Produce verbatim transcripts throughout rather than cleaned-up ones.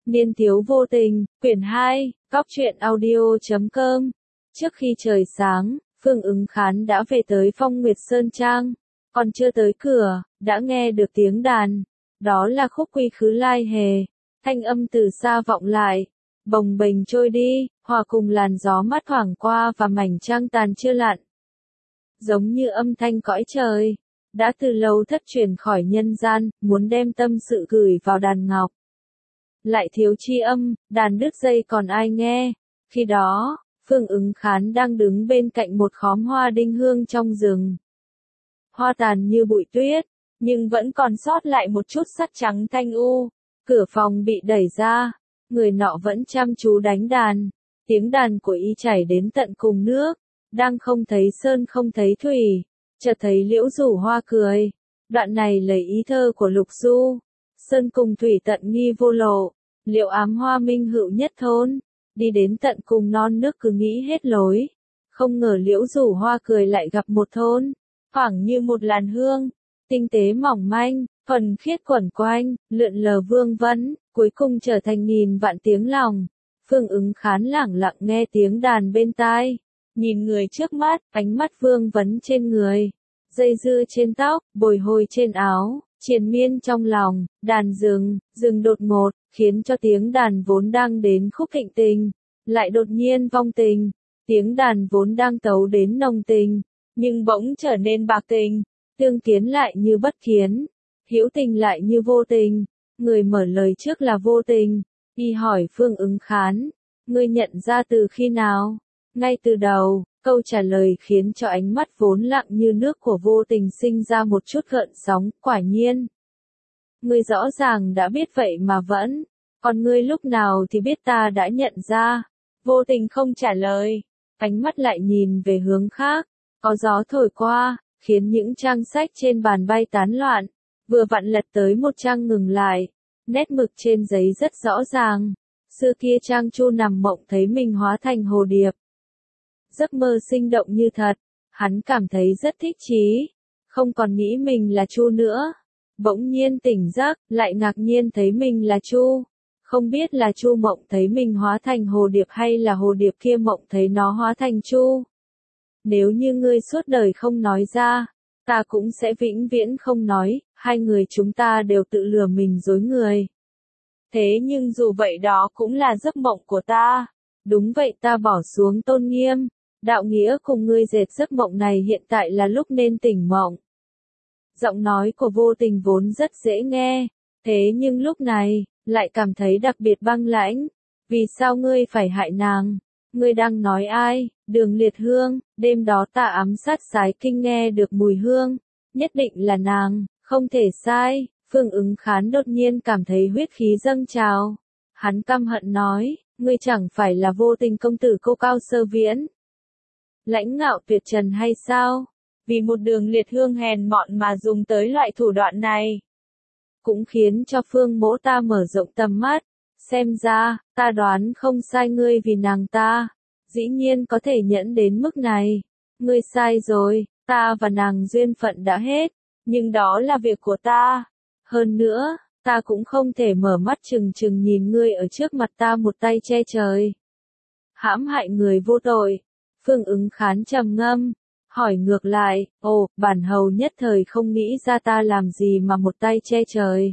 Niên thiếu vô tình, quyển hai, góc truyện audio chấm com. Trước khi trời sáng, Phương Ứng Khán đã về tới Phong Nguyệt Sơn Trang. Còn chưa tới cửa, đã nghe được tiếng đàn. Đó là khúc Quy Khứ Lai Hề. Thanh âm từ xa vọng lại, bồng bềnh trôi đi, hòa cùng làn gió mát thoảng qua và mảnh trăng tàn chưa lặn. Giống như âm thanh cõi trời, đã từ lâu thất truyền khỏi nhân gian, muốn đem tâm sự gửi vào đàn ngọc. Lại thiếu chi âm, đàn đứt dây còn ai nghe. Khi đó, Phương Ứng Khán đang đứng bên cạnh một khóm hoa đinh hương trong rừng. Hoa tàn như bụi tuyết, nhưng vẫn còn sót lại một chút sắt trắng thanh u. Cửa phòng bị đẩy ra, người nọ vẫn chăm chú đánh đàn. Tiếng đàn của y chảy đến tận cùng nước, đang không thấy sơn không thấy thủy, chợt thấy Liễu Rủ Hoa cười. Đoạn này lấy ý thơ của Lục Du. Sơn cùng thủy tận nghi vô lộ, liệu ám hoa minh hữu nhất thôn. Đi đến tận cùng non nước cứ nghĩ hết lối. Không ngờ Liễu Rủ Hoa cười lại gặp một thôn, khoảng như một làn hương, tinh tế mỏng manh, thuần khiết quẩn quanh, lượn lờ vương vấn, cuối cùng trở thành nghìn vạn tiếng lòng. Phương Ứng Khán lẳng lặng nghe tiếng đàn bên tai, nhìn người trước mắt, ánh mắt vương vấn trên người, dây dưa trên tóc, bồi hồi trên áo, triền miên trong lòng. Đàn dừng, dừng đột ngột, khiến cho tiếng đàn vốn đang đến khúc thịnh tình, lại đột nhiên vong tình. Tiếng đàn vốn đang tấu đến nồng tình, nhưng bỗng trở nên bạc tình, tương kiến lại như bất kiến, hữu tình lại như vô tình. Người mở lời trước là vô tình. Y hỏi Phương Ứng Khán, ngươi nhận ra từ khi nào? Ngay từ đầu. Câu trả lời khiến cho ánh mắt vốn lặng như nước của vô tình sinh ra một chút gợn sóng. Quả nhiên, ngươi rõ ràng đã biết vậy mà vẫn, còn ngươi lúc nào thì biết ta đã nhận ra? Vô tình không trả lời, ánh mắt lại nhìn về hướng khác. Có gió thổi qua, khiến những trang sách trên bàn bay tán loạn. Vừa vặn lật tới một trang ngừng lại, nét mực trên giấy rất rõ ràng. Xưa kia Trang Chu nằm mộng thấy mình hóa thành hồ điệp. Giấc mơ sinh động như thật, hắn cảm thấy rất thích chí, không còn nghĩ mình là Chu nữa. Bỗng nhiên tỉnh giấc, lại ngạc nhiên thấy mình là Chu. Không biết là Chu mộng thấy mình hóa thành hồ điệp hay là hồ điệp kia mộng thấy nó hóa thành Chu. Nếu như ngươi suốt đời không nói ra, ta cũng sẽ vĩnh viễn không nói, hai người chúng ta đều tự lừa mình dối người. Thế nhưng dù vậy đó cũng là giấc mộng của ta. Đúng vậy, ta bỏ xuống tôn nghiêm, đạo nghĩa cùng ngươi dệt giấc mộng này, hiện tại là lúc nên tỉnh mộng. Giọng nói của vô tình vốn rất dễ nghe, thế nhưng lúc này, lại cảm thấy đặc biệt băng lãnh. Vì sao ngươi phải hại nàng? Ngươi đang nói ai? Đường Liệt Hương. Đêm đó ta ám sát Sái Kinh nghe được mùi hương, nhất định là nàng, không thể sai. Phương Ứng Khán đột nhiên cảm thấy huyết khí dâng trào. Hắn căm hận nói, ngươi chẳng phải là vô tình công tử Cô Cao Sơ Viễn, lãnh ngạo tuyệt trần hay sao? Vì một Đường Liệt Hương hèn mọn mà dùng tới loại thủ đoạn này, cũng khiến cho Phương mỗ ta mở rộng tầm mắt. Xem ra, ta đoán không sai, ngươi vì nàng ta, dĩ nhiên có thể nhẫn đến mức này. Ngươi sai rồi, ta và nàng duyên phận đã hết, nhưng đó là việc của ta. Hơn nữa, ta cũng không thể mở mắt trừng trừng nhìn ngươi ở trước mặt ta một tay che trời, hãm hại người vô tội. Phương Ứng Khán trầm ngâm, hỏi ngược lại, ồ, bản hầu nhất thời không nghĩ ra ta làm gì mà một tay che trời,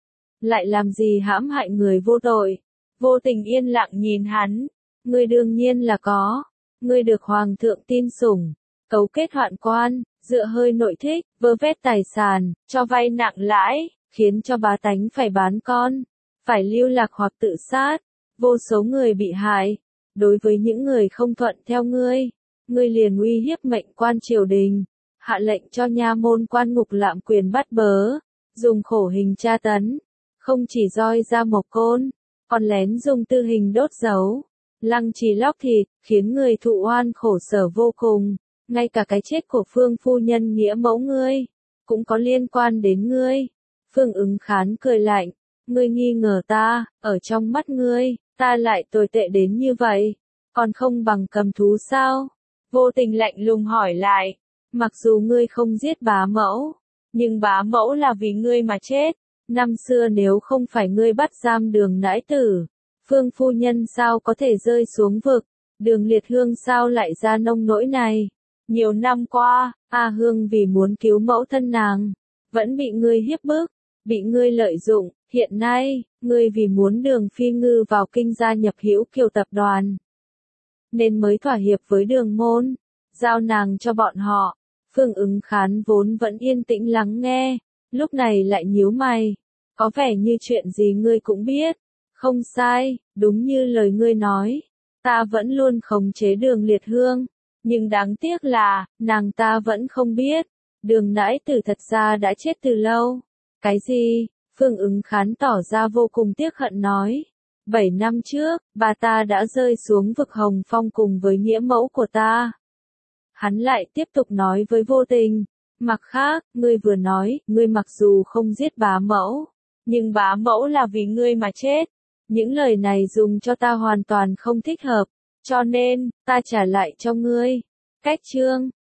lại làm gì hãm hại người vô tội. Vô tình yên lặng nhìn hắn, ngươi đương nhiên là có, ngươi được hoàng thượng tin sủng, cấu kết hoạn quan, dựa hơi nội thích, vơ vét tài sản, cho vay nặng lãi, khiến cho bá tánh phải bán con, phải lưu lạc hoặc tự sát. Vô số người bị hại. Đối với những người không thuận theo ngươi, ngươi liền uy hiếp mệnh quan triều đình, hạ lệnh cho nha môn quan ngục lạm quyền bắt bớ, dùng khổ hình tra tấn, không chỉ roi ra mộc côn, còn lén dùng tư hình đốt dấu, lăng trì lóc thịt, khiến người thụ oan khổ sở vô cùng. Ngay cả cái chết của Phương phu nhân nghĩa mẫu ngươi, cũng có liên quan đến ngươi. Phương Ứng Khán cười lạnh, ngươi nghi ngờ ta, ở trong mắt ngươi, ta lại tồi tệ đến như vậy, còn không bằng cầm thú sao? Vô tình lạnh lùng hỏi lại, mặc dù ngươi không giết bá mẫu, nhưng bá mẫu là vì ngươi mà chết, năm xưa nếu không phải ngươi bắt giam Đường nãi tử, Phương phu nhân sao có thể rơi xuống vực, Đường Liệt Hương sao lại ra nông nỗi này. Nhiều năm qua, A Hương vì muốn cứu mẫu thân nàng, vẫn bị ngươi hiếp bức, bị ngươi lợi dụng, hiện nay, ngươi vì muốn Đường Phi Ngư vào kinh gia nhập Hữu Kiều tập đoàn, nên mới thỏa hiệp với Đường môn, giao nàng cho bọn họ. Phương Ứng Khán vốn vẫn yên tĩnh lắng nghe, lúc này lại nhíu mày, có vẻ như chuyện gì ngươi cũng biết. Không sai, đúng như lời ngươi nói, ta vẫn luôn khống chế Đường Liệt Hương, nhưng đáng tiếc là, nàng ta vẫn không biết, Đường nãi tử thật ra đã chết từ lâu. Cái gì? Phương Ứng Khán tỏ ra vô cùng tiếc hận nói. Bảy năm trước, bà ta đã rơi xuống vực Hồng Phong cùng với nghĩa mẫu của ta. Hắn lại tiếp tục nói với Vô Tình, mặt khác, ngươi vừa nói, ngươi mặc dù không giết bá mẫu, nhưng bá mẫu là vì ngươi mà chết. Những lời này dùng cho ta hoàn toàn không thích hợp, cho nên, ta trả lại cho ngươi. Cách chương